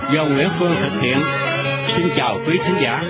do Nguyễn Phương thực hiện. Xin chào quý khán giả.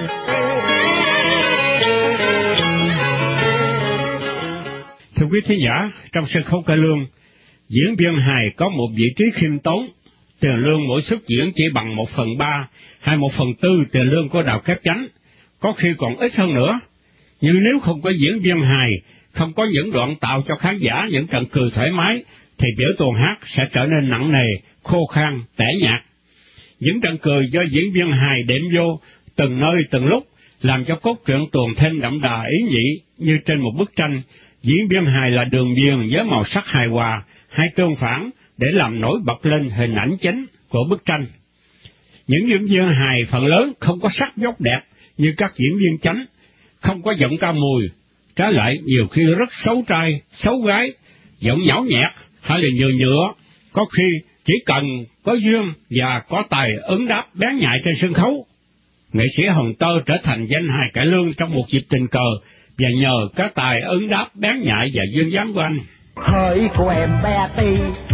Thưa quý khán giả, trong sân khấu cải lương, diễn viên hài có một vị trí khiêm tốn. Tiền lương mỗi suất diễn chỉ bằng 1/3 hay 1/4 tiền lương của Đạo Kép Chánh, có khi còn ít hơn nữa. Nhưng nếu không có diễn viên hài, không có những đoạn tạo cho khán giả những trận cười thoải mái, thì biểu tuồng hát sẽ trở nên nặng nề, khô khan, tẻ nhạt. Những trận cười do diễn viên hài đệm vô từng nơi từng lúc, làm cho cốt truyện tuồng thêm đậm đà ý nhị như trên một bức tranh. Diễn viên hài là đường viền với màu sắc hài hòa hay tương phản để làm nổi bật lên hình ảnh chính của bức tranh. Những diễn viên hài phần lớn không có sắc dốc đẹp như các diễn viên chánh, không có giọng ca mùi, trái lại nhiều khi rất xấu trai, xấu gái, giọng nhão nhẹt hay là nhựa nhựa, có khi chỉ cần có duyên và có tài ứng đáp bén nhạy trên sân khấu. Nghệ sĩ Hồng Tơ trở thành danh hài cải lương trong một dịp tình cờ, và nhờ cái tài ứng đáp bén nhạy và duyên dáng của anh. Hỡi của em bé Ti,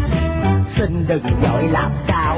xin đừng vội làm cao,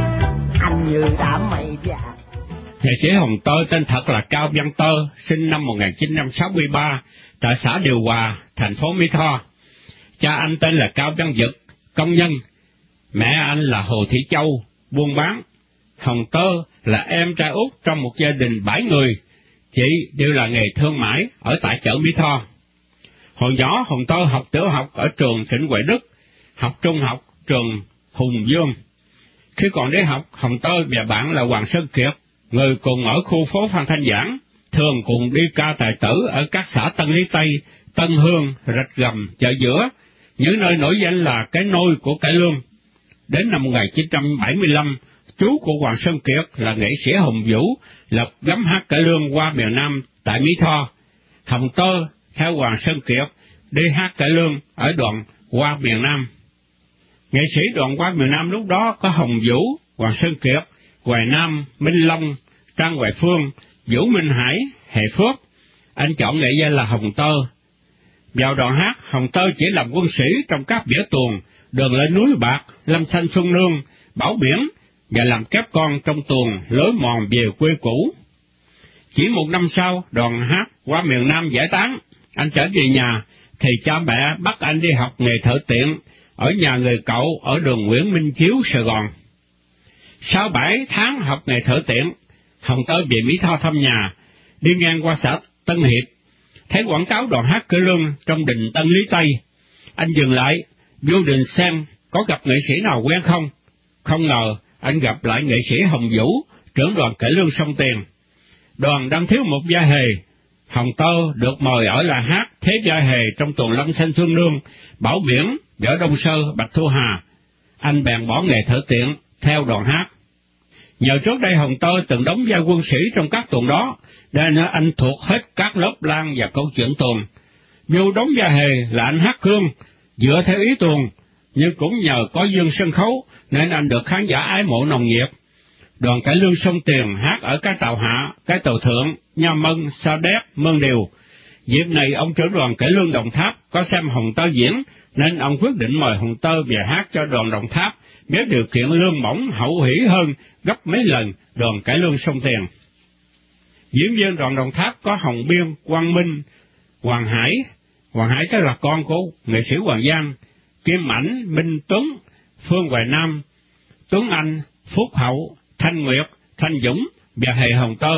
anh như đã mây vàng. Nghệ sĩ Hồng Tơ tên thật là Cao Văn Tơ, sinh năm 1963 tại xã Điều Hòa, thành phố Mỹ Tho. Cha anh tên là Cao Văn Dực, công nhân. Mẹ anh là Hồ Thị Châu, buôn bán. Hồng Tơ là em trai út trong một gia đình 7 người, chị đều là nghề thương mại ở tại chợ Mỹ Tho. Hồi nhỏ Hồng Tơ học tiểu học ở trường Trịnh Huệ Đức, học trung học trường Hùng Vương. Khi còn đi học, Hồng Tơ và bạn là Hoàng Sơn Kiệt, người cùng ở khu phố Phan Thanh Giảng, thường cùng đi ca tài tử ở các xã Tân Lý Tây, Tân Hương, Rạch Gầm, Chợ Giữa, những nơi nổi danh là cái nôi của cải lương. Đến năm 1975, chú của Hoàng Sơn Kiệt là nghệ sĩ Hồng Vũ lập gấm hát cải lương Hoa miền Nam tại Mỹ Tho. Hồng Tơ theo Hoàng Sơn Kiệt đi hát cải lương ở đoàn Hoa miền Nam. Nghệ sĩ đoàn Hoa miền Nam lúc đó có Hồng Vũ, Hoàng Sơn Kiệt, Hoài Nam, Minh Long, Trang Hoài Phương, Vũ Minh Hải, Hệ Phước. Anh chọn nghệ danh là Hồng Tơ. Vào đoàn hát, Hồng Tơ chỉ làm quân sĩ trong các vở tuồng Đường Lên Núi Bạc, Lâm Thanh Xuân Nương, Bảo Biển, và làm kép con trong tuồng Lối Mòn Về Quê Cũ. Chỉ một năm sau, đoàn hát Hoa miền Nam giải tán, anh trở về nhà, thì cha mẹ bắt anh đi học nghề thợ tiện ở nhà người cậu ở đường Nguyễn Minh Chiếu, Sài Gòn. Sau 7 tháng học nghề thợ tiện, Hồng Tơ về Mỹ Tho thăm nhà, đi ngang qua xã Tân Hiệp, thấy quảng cáo đoàn hát cải lương trong đình Tân Lý Tây. Anh dừng lại, vô đình xem có gặp nghệ sĩ nào quen không. Không ngờ, anh gặp lại nghệ sĩ Hồng Vũ, trưởng đoàn cải lương Sông Tiền. Đoàn đang thiếu một vai hề. Hồng Tơ được mời ở là hát thế vai hề trong tuồng Lâm Thanh Xuân Nương, Bảo Biển, Võ Đông Sơ, Bạch Thu Hà. Anh bèn bỏ nghề thợ tiện, theo đoàn hát. Nhờ trước đây Hồng Tơ từng đóng vai quân sĩ trong các tuồng đó, nên anh thuộc hết các lớp lan và câu chuyện tuồng. Dù đóng vai hề là anh hát cương, dựa theo ý tuồng, nhưng cũng nhờ có duyên sân khấu nên anh được khán giả ái mộ nồng nhiệt. Đoàn cải lương Sông Tiền hát ở cái tàu Hạ, cái tàu Thượng, Nha Mân, Sa Đéc, Mương Điều. Dịp này ông trưởng đoàn cải lương Đồng Tháp có xem Hồng Tơ diễn, nên ông quyết định mời Hồng Tơ về hát cho đoàn Đồng Tháp, với điều kiện lương bổng hậu hỷ hơn gấp mấy lần đoàn cải lương Sông Tiền. Diễn viên đoàn Đồng Tháp có Hồng Biên, Quang Minh, Hoàng Hải. Hoàng Hải tức là con của nghệ sĩ Hoàng Giang, Kim Ảnh, Minh Tuấn, Phương Hoài Nam, Tuấn Anh, Phúc Hậu, Thanh Nguyệt, Thanh Dũng và Hề Hồng Tơ.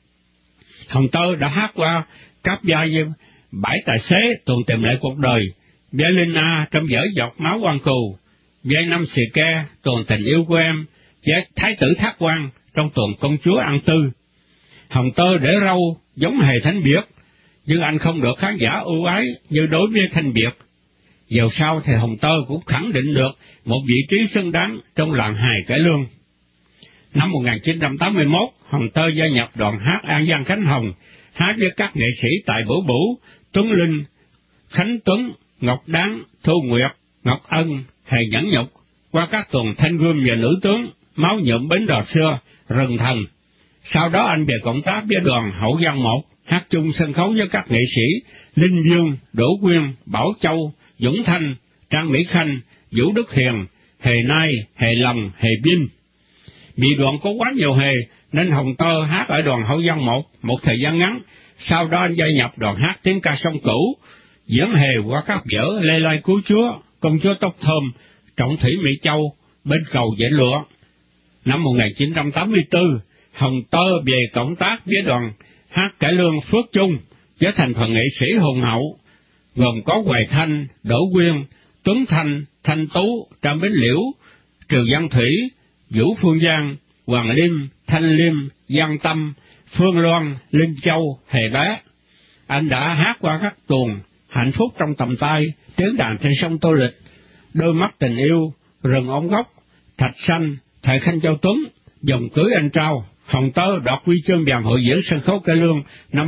Hồng Tơ đã hát qua các vai như Bãi Tài Xế, tuồng Tìm Lại Cuộc Đời, vai Linh A trong vở Giọt Máu Quan Cù, vai Năm Xì Ke, tuồng Tình Yêu Của Em, vai Thái tử Thác Quan trong tuồng Công Chúa An Tư. Hồng Tơ để râu giống Hề Thanh Biệt, nhưng anh không được khán giả ưu ái như đối với Thanh Biệt. Dầu sau thì Hồng Tơ cũng khẳng định được một vị trí xứng đáng trong làng hài cải lương. Năm 1981, Hồng Tơ gia nhập đoàn hát An Giang Khánh Hồng, hát với các nghệ sĩ tại Bửu Bửu, Tuấn Linh, Khánh Tuấn, Ngọc Đáng, Thu Nguyệt, Ngọc Ân, Hề Nhẫn Nhục, qua các tuồng Thanh Gươm và Nữ Tướng, Máu Nhuộm Bến Đò Xưa, Rừng Thần. Sau đó anh về cộng tác với đoàn Hậu Giang 1, hát chung sân khấu với các nghệ sĩ Linh Dương, Đỗ Quyên, Bảo Châu, Dũng Thanh, Trang Mỹ Khanh, Vũ Đức Hiền, Hề Nai, Hề Lòng, Hề Vinh. Vì đoàn có quá nhiều hề, nên Hồng Tơ hát ở đoàn Hậu Văn một thời gian ngắn, sau đó anh gia nhập đoàn hát tiếng ca sông cửu, diễn hề qua các vở Lê Lai Cứu Chúa, Công Chúa Tóc Thơm, Trọng Thủy Mỹ Châu, Bên Cầu Dễ Lụa. Năm 1984, Hồng Tơ về cộng tác với đoàn hát cải lương Phước Trung, trở thành phần nghệ sĩ hùng hậu, gồm có Hoài Thanh, Đỗ Quyên, Tuấn Thanh, Thanh Tú, Trạm Bến Liễu, Triều Văn Thủy, Vũ Phương Giang, Hoàng Liêm, Thanh Liêm, Giang Tâm, Phương Loan, Linh Châu, Hề Bé. Anh đã hát qua các tuồng Hạnh Phúc Trong Tầm Tay, Tiếng Đàn Trên Sông Tô Lịch, Đôi Mắt Tình Yêu, Rừng Ống Gốc, Thạch Xanh, Thời Khanh Châu Tuấn, Dòng Cưới Anh Trao. Hồng Tơ đoạt huy chương vàng hội diễn sân khấu cải lương năm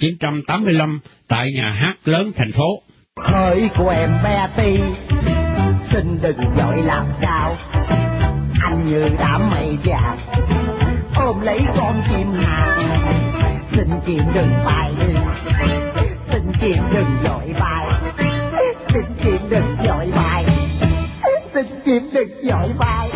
1985 tại Nhà hát lớn thành phố. Hỡi của em bé Ti, xin đừng vội làm sao, anh như đã mây vàng ôm lấy con chim hàng. Xin chim đừng bay đi, xin chim đừng vội bay, xin chim đừng vội bay, xin chim đừng vội bay.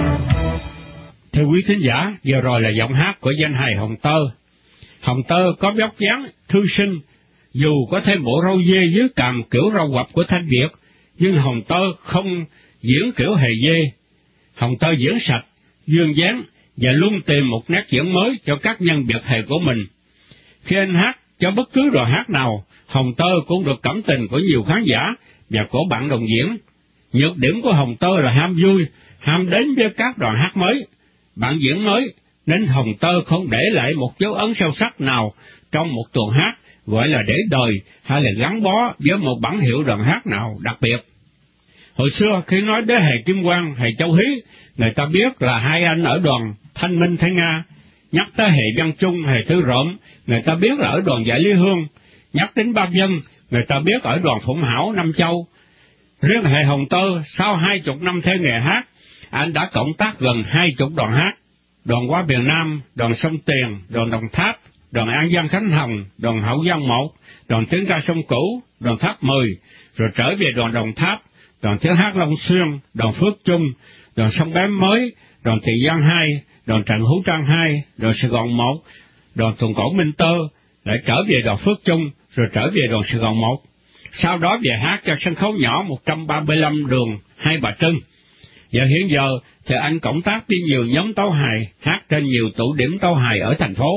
Thưa quý thính giả, vừa rồi là giọng hát của danh hài Hồng Tơ. Hồng Tơ có vóc dáng thư sinh, dù có thêm bộ râu dê dưới cằm kiểu râu quặp của Thanh Việt, nhưng Hồng Tơ không diễn kiểu hề dê. Hồng Tơ diễn sạch, duyên dáng và luôn tìm một nét diễn mới cho các nhân vật hề của mình. Khi anh hát cho bất cứ đoàn hát nào, Hồng Tơ cũng được cảm tình của nhiều khán giả và của bạn đồng diễn. Nhược điểm của Hồng Tơ là ham vui, ham đến với các đoàn hát mới, bạn diễn mới, nên Hồng Tơ không để lại một dấu ấn sâu sắc nào trong một tuồng hát, gọi là để đời hay là gắn bó với một bản hiệu đoàn hát nào đặc biệt. Hồi xưa khi nói đến hề Kim Quang, hề Châu Hí, người ta biết là hai anh ở đoàn Thanh Minh Thanh Nga. Nhắc tới hề Văn Trung, hề Tư Rộm, người ta biết là ở đoàn Giải Lý Hương. Nhắc đến Ba Dân, người ta biết ở đoàn Phụng Hảo, Nam Châu. Riêng hề Hồng Tơ, sau 20 năm theo nghề hát, anh đã cộng tác gần 20 đoàn hát. Đoàn Qua Miền Nam, đoàn Sông Tiền, đoàn Đồng Tháp, đoàn An Giang Khánh Hồng, đoàn Hậu Giang 1, đoàn Tiếng Ca Sông Cửu, đoàn Tháp 10, rồi trở về đoàn Đồng Tháp, đoàn Tiếng Hát Long Xuyên, đoàn Phước Trung, đoàn Sông Bém Mới, đoàn Tiền Giang 2, đoàn Trần Hữu Trang 2, đoàn Sài Gòn 1, đoàn Tuồng Cổ Minh Tơ, lại trở về đoàn Phước Trung, rồi trở về đoàn Sài Gòn 1. Sau đó về hát cho sân khấu nhỏ 135 đường Hai Bà Trưng. Và hiện giờ thì anh cộng tác với nhiều nhóm tấu hài, hát trên nhiều tụ điểm tấu hài ở thành phố.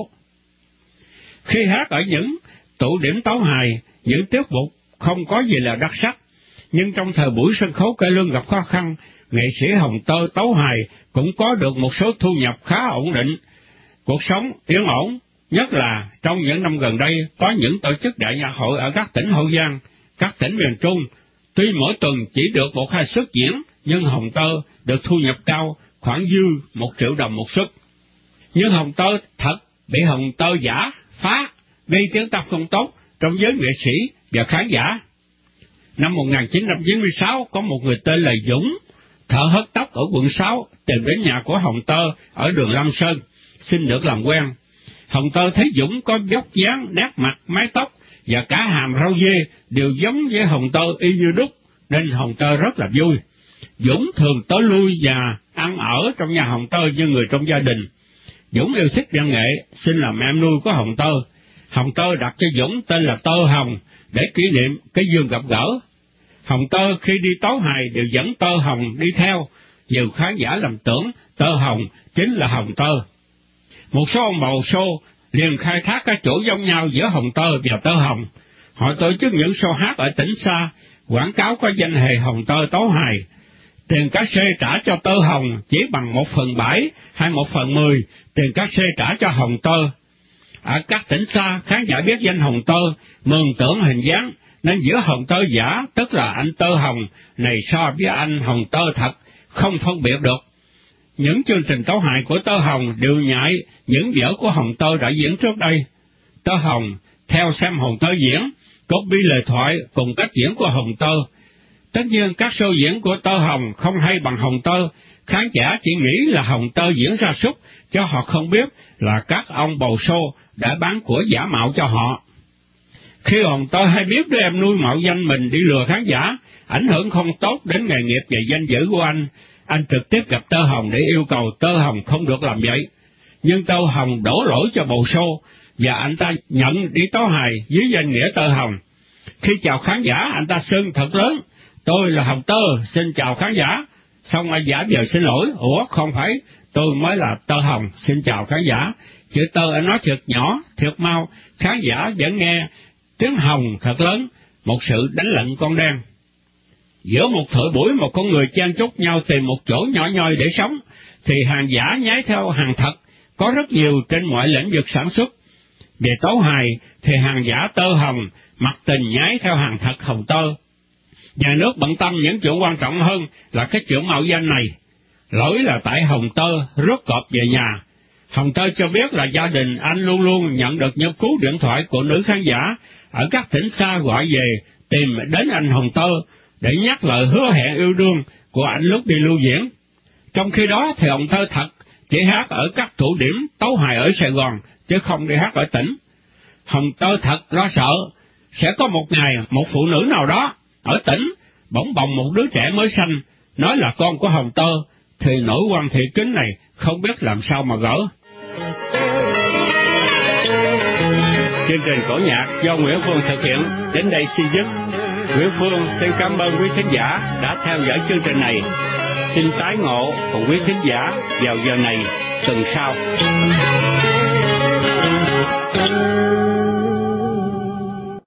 Khi hát ở những tụ điểm tấu hài, những tiết mục không có gì là đặc sắc, nhưng trong thời buổi sân khấu cải lương gặp khó khăn, nghệ sĩ Hồng Tơ tấu hài cũng có được một số thu nhập khá ổn định. Cuộc sống yên ổn, nhất là trong những năm gần đây có những tổ chức đại nhạc hội ở các tỉnh Hậu Giang, các tỉnh miền Trung. Tuy mỗi tuần chỉ được 1-2 suất diễn, nhưng Hồng Tơ được thu nhập cao, khoảng dư 1 triệu đồng một suất. Nhưng Hồng Tơ thật bị Hồng Tơ giả phá, gây tiếng tăm không tốt trong giới nghệ sĩ và khán giả. Năm 1996, có một người tên là Dũng, thợ hớt tóc ở quận 6, tìm đến nhà của Hồng Tơ ở đường Lam Sơn, xin được làm quen. Hồng Tơ thấy Dũng có vóc dáng, nét mặt, mái tóc và cả hàm râu dê đều giống với Hồng Tơ y như đúc, nên Hồng Tơ rất là vui. Dũng thường tới lui và ăn ở trong nhà Hồng Tơ như người trong gia đình. Dũng yêu thích văn nghệ, xin làm em nuôi của Hồng Tơ. Hồng Tơ đặt cho Dũng tên là Tơ Hồng để kỷ niệm cái duyên gặp gỡ. Hồng Tơ khi đi tấu hài đều dẫn Tơ Hồng đi theo, nhiều khán giả lầm tưởng Tơ Hồng chính là Hồng Tơ. Một số ông bầu show liền khai thác các chỗ giống nhau giữa Hồng Tơ và Tơ Hồng. Họ tổ chức những show hát ở tỉnh xa, quảng cáo có danh hề Hồng Tơ tấu hài. Tiền cát xê trả cho Tơ Hồng chỉ bằng 1/7 hay 1/10 tiền cát xê trả cho Hồng Tơ. Ở các tỉnh xa, khán giả biết danh Hồng Tơ, mường tượng hình dáng, nên giữa Hồng Tơ giả, tức là anh Tơ Hồng, này so với anh Hồng Tơ thật, không phân biệt được. Những chương trình tấu hài của Tơ Hồng đều nhại những vở của Hồng Tơ đã diễn trước đây. Tơ Hồng theo xem Hồng Tơ diễn, copy lời thoại cùng cách diễn của Hồng Tơ. Tất nhiên các show diễn của Tơ Hồng không hay bằng Hồng Tơ, khán giả chỉ nghĩ là Hồng Tơ diễn ra súc, cho họ không biết là các ông bầu show đã bán của giả mạo cho họ. Khi Hồng Tơ hay biết đứa em nuôi mạo danh mình đi lừa khán giả, ảnh hưởng không tốt đến nghề nghiệp và danh dự của anh anh trực tiếp gặp Tơ Hồng để yêu cầu Tơ Hồng không được làm vậy. Nhưng Tơ Hồng đổ lỗi cho bầu show, và anh ta nhận đi tấu hài dưới danh nghĩa Tơ Hồng. Khi chào khán giả, anh ta xưng thật lớn: "Tôi là Hồng Tơ, xin chào khán giả." Xong anh giả vờ xin lỗi: "Ủa, không phải, tôi mới là Tơ Hồng, xin chào khán giả." Chữ Tơ anh nói thiệt nhỏ, thiệt mau, khán giả vẫn nghe tiếng Hồng thật lớn, một sự đánh lận con đen. Giữa một thời buổi, một con người chen chúc nhau tìm một chỗ nhỏ nhoi để sống, thì hàng giả nhái theo hàng thật có rất nhiều trên mọi lĩnh vực sản xuất. Về tấu hài thì hàng giả Tơ Hồng mặc tình nhái theo hàng thật Hồng Tơ. Nhà nước bận tâm những chuyện quan trọng hơn là cái chuyện mạo danh này. Lỗi là tại Hồng Tơ rước cọp về nhà. Hồng Tơ cho biết là gia đình anh luôn luôn nhận được những cú điện thoại của nữ khán giả ở các tỉnh xa gọi về tìm đến anh Hồng Tơ để nhắc lời hứa hẹn yêu đương của anh lúc đi lưu diễn. Trong khi đó thì Hồng Tơ thật chỉ hát ở các tụ điểm tấu hài ở Sài Gòn, chứ không đi hát ở tỉnh. Hồng Tơ thật lo sợ sẽ có một ngày một phụ nữ nào đó ở tỉnh bỗng bồng một đứa trẻ mới sanh nói là con của Hồng Tơ, thì nỗi quan thị kính này không biết làm sao mà gỡ. Chương trình cổ nhạc do Nguyễn Phương thực hiện đến đây xin dứt. Nguyễn Phương xin cảm ơn quý thính giả đã theo dõi chương trình này. Xin tái ngộ cùng quý thính giả vào giờ này tuần sau.